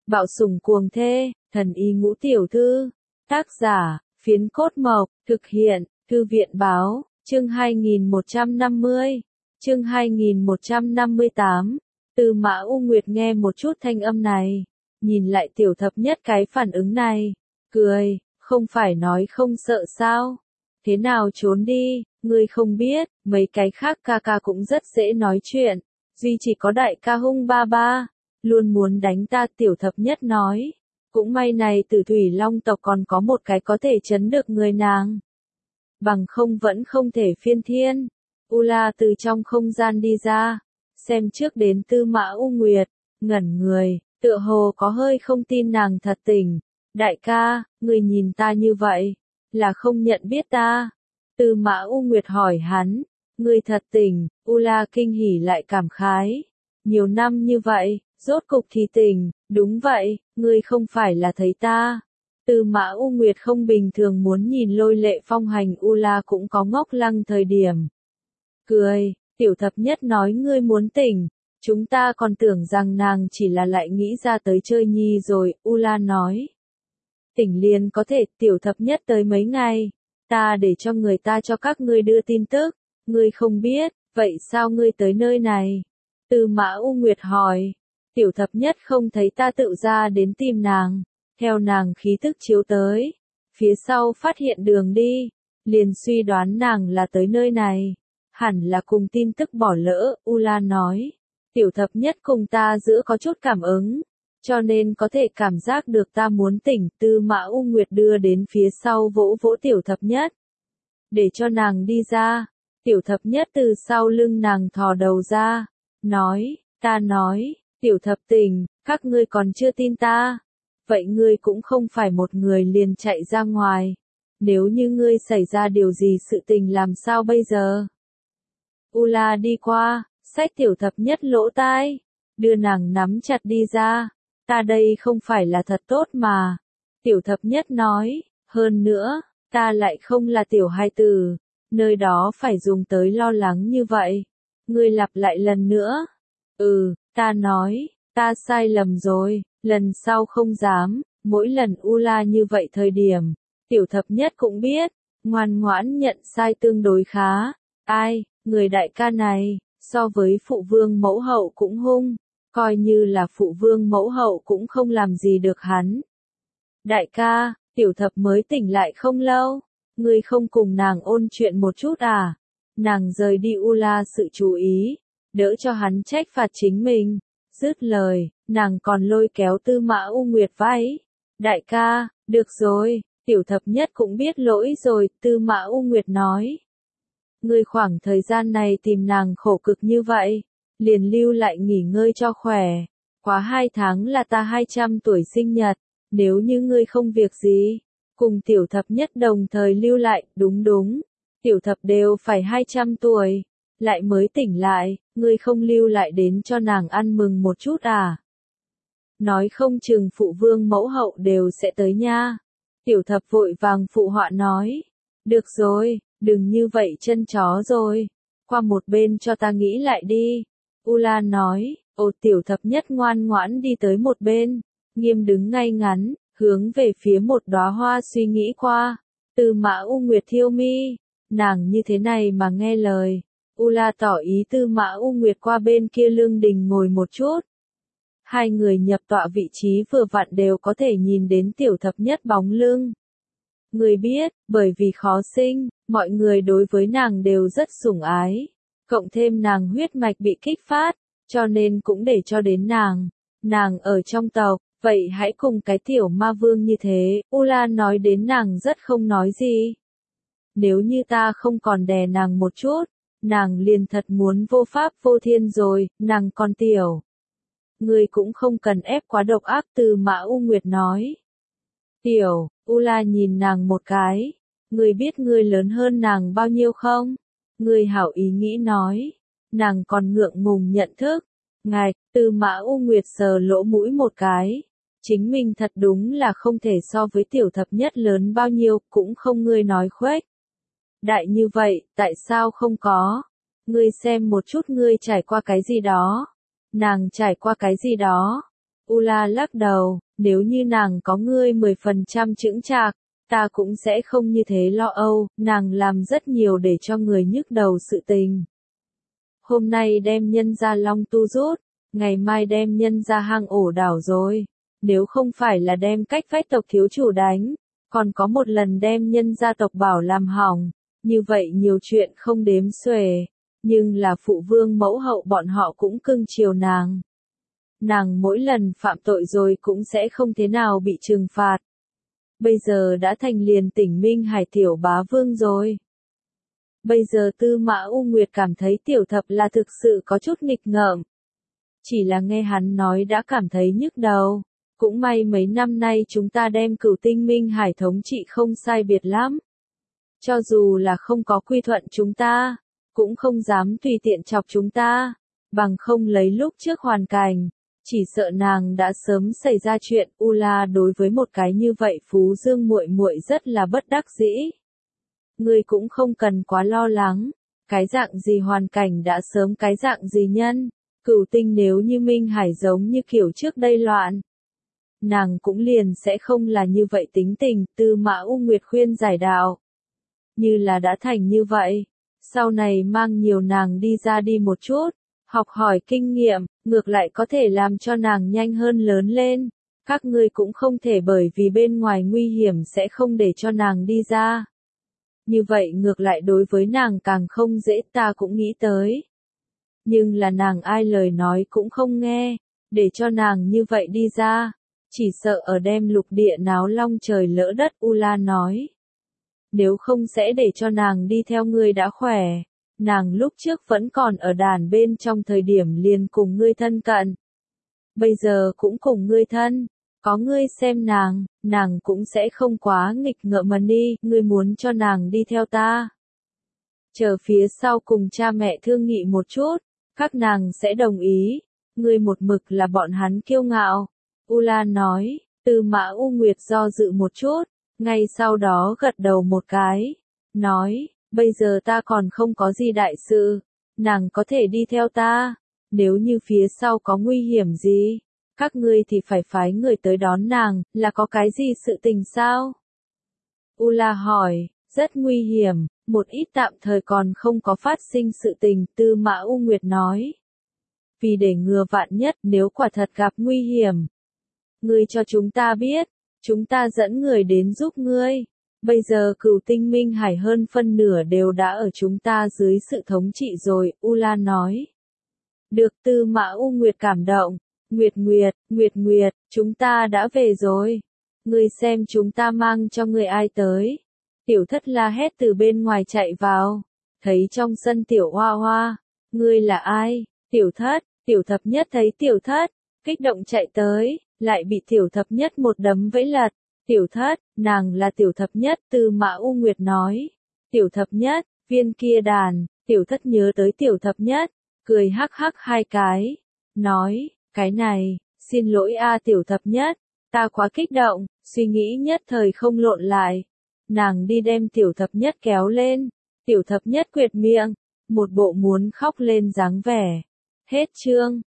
Bạo sủng cuồng thê, thần y ngũ tiểu thư. Tác giả, Phiến Cốt Mộc, thực hiện, Thư viện báo, chương 2150, chương 2158. Tư Mã U Nguyệt nghe một chút thanh âm này, nhìn lại Tiểu Thập Nhất cái phản ứng này, cười, không phải nói không sợ sao? Thế nào trốn đi, ngươi không biết, mấy cái khác ca ca cũng rất dễ nói chuyện, duy chỉ có đại ca hung ba ba, luôn muốn đánh ta. Tiểu Thập Nhất nói, cũng may này Tử Thủy Long tộc còn có một cái có thể chấn được người nàng. Bằng không vẫn không thể phiên thiên. U La từ trong không gian đi ra, xem trước đến Tư Mã U Nguyệt, ngẩn người, tựa hồ có hơi không tin nàng thật tình. Đại ca, người nhìn ta như vậy, là không nhận biết ta. Tư Mã U Nguyệt hỏi hắn, người thật tình. U La kinh hỉ lại cảm khái. Nhiều năm như vậy, rốt cục thì tình, đúng vậy, ngươi không phải là thấy ta. Tư Mã U Nguyệt không bình thường muốn nhìn Lôi Lệ Phong hành. U La cũng có ngốc lăng thời điểm. Cười, Tiểu Thập Nhất nói ngươi muốn tỉnh, chúng ta còn tưởng rằng nàng chỉ là lại nghĩ ra tới chơi nhi rồi. U La nói, tỉnh liền có thể. Tiểu Thập Nhất tới mấy ngày, ta để cho người ta cho các ngươi đưa tin tức, ngươi không biết, vậy sao ngươi tới nơi này? Tư Mã U Nguyệt hỏi. Tiểu Thập Nhất không thấy ta tự ra đến tìm nàng, theo nàng khí tức chiếu tới, phía sau phát hiện đường đi, liền suy đoán nàng là tới nơi này, hẳn là cùng tin tức bỏ lỡ. U La nói, Tiểu Thập Nhất cùng ta giữa có chút cảm ứng, cho nên có thể cảm giác được ta muốn tỉnh. Tư Mã U Nguyệt đưa đến phía sau vỗ vỗ Tiểu Thập Nhất, để cho nàng đi ra. Tiểu Thập Nhất từ sau lưng nàng thò đầu ra, nói, ta nói, Tiểu Thập Tình, các ngươi còn chưa tin ta. Vậy ngươi cũng không phải một người liền chạy ra ngoài. Nếu như ngươi xảy ra điều gì sự tình làm sao bây giờ? U La đi qua, xách Tiểu Thập Nhất lỗ tai, đưa nàng nắm chặt đi ra. Ta đây không phải là thật tốt mà. Tiểu Thập Nhất nói, hơn nữa, ta lại không là tiểu hài tử, nơi đó phải dùng tới lo lắng như vậy. Ngươi lặp lại lần nữa. Ta nói, ta sai lầm rồi, lần sau không dám. Mỗi lần U La như vậy thời điểm, Tiểu Thập Nhất cũng biết, ngoan ngoãn nhận sai tương đối khá. Ai, người đại ca này, so với phụ vương mẫu hậu cũng hung, coi như là phụ vương mẫu hậu cũng không làm gì được hắn. Đại ca, Tiểu Thập mới tỉnh lại không lâu, ngươi không cùng nàng ôn chuyện một chút à? Nàng rời đi U La sự chú ý, đỡ cho hắn trách phạt chính mình. Dứt lời, nàng còn lôi kéo Tư Mã U Nguyệt váy. Đại ca, được rồi, Tiểu Thập Nhất cũng biết lỗi rồi. Tư Mã U Nguyệt nói, ngươi khoảng thời gian này tìm nàng khổ cực như vậy, liền lưu lại nghỉ ngơi cho khỏe. Quá 2 tháng là ta 200 tuổi sinh nhật, nếu như ngươi không việc gì, cùng Tiểu Thập Nhất đồng thời lưu lại. Đúng, Tiểu Thập đều phải 200 tuổi, lại mới tỉnh lại, ngươi không lưu lại đến cho nàng ăn mừng một chút à? Nói không chừng phụ vương mẫu hậu đều sẽ tới nha. Tiểu Thập vội vàng phụ họa nói, được rồi, đừng như vậy chân chó rồi, qua một bên cho ta nghĩ lại đi. U La nói, Tiểu Thập Nhất ngoan ngoãn đi tới một bên, nghiêm đứng ngay ngắn, hướng về phía một đóa hoa suy nghĩ qua. Tư Mã U Nguyệt thiêu mi, nàng như thế này mà nghe lời. U La tỏ ý Tư Mã U Nguyệt qua bên kia lương đình ngồi một chút. Hai người nhập tọa vị trí vừa vặn đều có thể nhìn đến Tiểu Thập Nhất bóng lưng. Người biết, bởi vì khó sinh, mọi người đối với nàng đều rất sủng ái. Cộng thêm nàng huyết mạch bị kích phát, cho nên cũng để cho đến nàng. Nàng ở trong tộc, vậy hãy cùng cái tiểu ma vương như thế. U La nói đến nàng rất không nói gì. Nếu như ta không còn đè nàng một chút, nàng liền thật muốn vô pháp vô thiên rồi. Nàng còn tiểu, ngươi cũng không cần ép quá độc ác. Tư Mã U Nguyệt nói. Tiểu, U La nhìn nàng một cái. Ngươi biết ngươi lớn hơn nàng bao nhiêu không? Ngươi hảo ý nghĩ nói. Nàng còn ngượng ngùng nhận thức. Ngài, Tư Mã U Nguyệt sờ lỗ mũi một cái. Chính mình thật đúng là không thể so với Tiểu Thập Nhất lớn bao nhiêu, cũng không ngươi nói khuếch đại như vậy, tại sao không có? Ngươi xem một chút ngươi trải qua cái gì đó. Nàng trải qua cái gì đó. Ula lắc đầu, nếu như nàng có ngươi 10% chững chạc, ta cũng sẽ không như thế lo âu, nàng làm rất nhiều để cho người nhức đầu sự tình. Hôm nay đem nhân ra Long Tu rút, ngày mai đem nhân ra hang ổ đảo rồi. Nếu không phải là đem cách phách tộc thiếu chủ đánh, còn có một lần đem nhân gia tộc bảo làm hỏng, như vậy nhiều chuyện không đếm xuể, nhưng là phụ vương mẫu hậu bọn họ cũng cưng chiều nàng. Nàng mỗi lần phạm tội rồi cũng sẽ không thế nào bị trừng phạt. Bây giờ đã thành liền tỉnh Minh Hải tiểu bá vương rồi. Bây giờ Tư Mã U Nguyệt cảm thấy tiểu thập là thực sự có chút nghịch ngợm. Chỉ là nghe hắn nói đã cảm thấy nhức đầu. Cũng may mấy năm nay chúng ta đem Cửu Tinh Minh Hải thống trị không sai biệt lắm. Cho dù là không có quy thuận chúng ta, cũng không dám tùy tiện chọc chúng ta, bằng không lấy lúc trước hoàn cảnh, chỉ sợ nàng đã sớm xảy ra chuyện. Ula đối với một cái như vậy Phú Dương muội muội rất là bất đắc dĩ. Ngươi cũng không cần quá lo lắng, cái dạng gì hoàn cảnh đã sớm cái dạng gì nhân, Cửu Tinh nếu như Minh Hải giống như kiểu trước đây loạn, nàng cũng liền sẽ không là như vậy tính tình. Tư Mã U Nguyệt khuyên giải đạo. Như là đã thành như vậy, sau này mang nhiều nàng đi ra đi một chút, học hỏi kinh nghiệm, ngược lại có thể làm cho nàng nhanh hơn lớn lên. Các ngươi cũng không thể bởi vì bên ngoài nguy hiểm sẽ không để cho nàng đi ra. Như vậy ngược lại đối với nàng càng không dễ, ta cũng nghĩ tới. Nhưng là nàng ai lời nói cũng không nghe, để cho nàng như vậy đi ra. Chỉ sợ ở đem lục địa náo long trời lỡ đất. Ula nói. Nếu không sẽ để cho nàng đi theo ngươi đã khỏe. Nàng lúc trước vẫn còn ở đàn bên trong thời điểm liền cùng ngươi thân cận. Bây giờ cũng cùng ngươi thân. Có ngươi xem nàng cũng sẽ không quá nghịch ngợm mà đi. Ngươi muốn cho nàng đi theo ta. Chờ phía sau cùng cha mẹ thương nghị một chút. Các nàng sẽ đồng ý. Ngươi một mực là bọn hắn kiêu ngạo. Ula nói. Tư Mã U Nguyệt do dự một chút, ngay sau đó gật đầu một cái, nói, bây giờ ta còn không có gì đại sự, nàng có thể đi theo ta, nếu như phía sau có nguy hiểm gì, các ngươi thì phải phái người tới đón nàng, là có cái gì sự tình sao? Ula hỏi, rất nguy hiểm, một ít tạm thời còn không có phát sinh sự tình. Tư Mã U Nguyệt nói, vì để ngừa vạn nhất nếu quả thật gặp nguy hiểm, ngươi cho chúng ta biết, chúng ta dẫn người đến giúp ngươi. Bây giờ Cửu Tinh Minh Hải hơn phân nửa đều đã ở chúng ta dưới sự thống trị rồi. Ula nói. Được. Tư Mã U Nguyệt cảm động. Nguyệt, chúng ta đã về rồi. Ngươi xem chúng ta mang cho ngươi ai tới. Tiểu Thất la hét từ bên ngoài chạy vào. Thấy trong sân Tiểu Hoa Hoa. Ngươi là ai? Tiểu Thập Nhất thấy Tiểu Thất, kích động chạy tới, lại bị Tiểu Thập Nhất một đấm vẫy lật. Tiểu Thất, nàng là Tiểu Thập Nhất. Tư Mã U Nguyệt nói. Tiểu Thập Nhất, viên kia đàn. Tiểu Thất nhớ tới Tiểu Thập Nhất, cười hắc hắc hai cái, nói, cái này, xin lỗi a Tiểu Thập Nhất, ta quá kích động, suy nghĩ nhất thời không lộn lại. Nàng đi đem Tiểu Thập Nhất kéo lên, Tiểu Thập Nhất quệt miệng, một bộ muốn khóc lên dáng vẻ. Hết chương.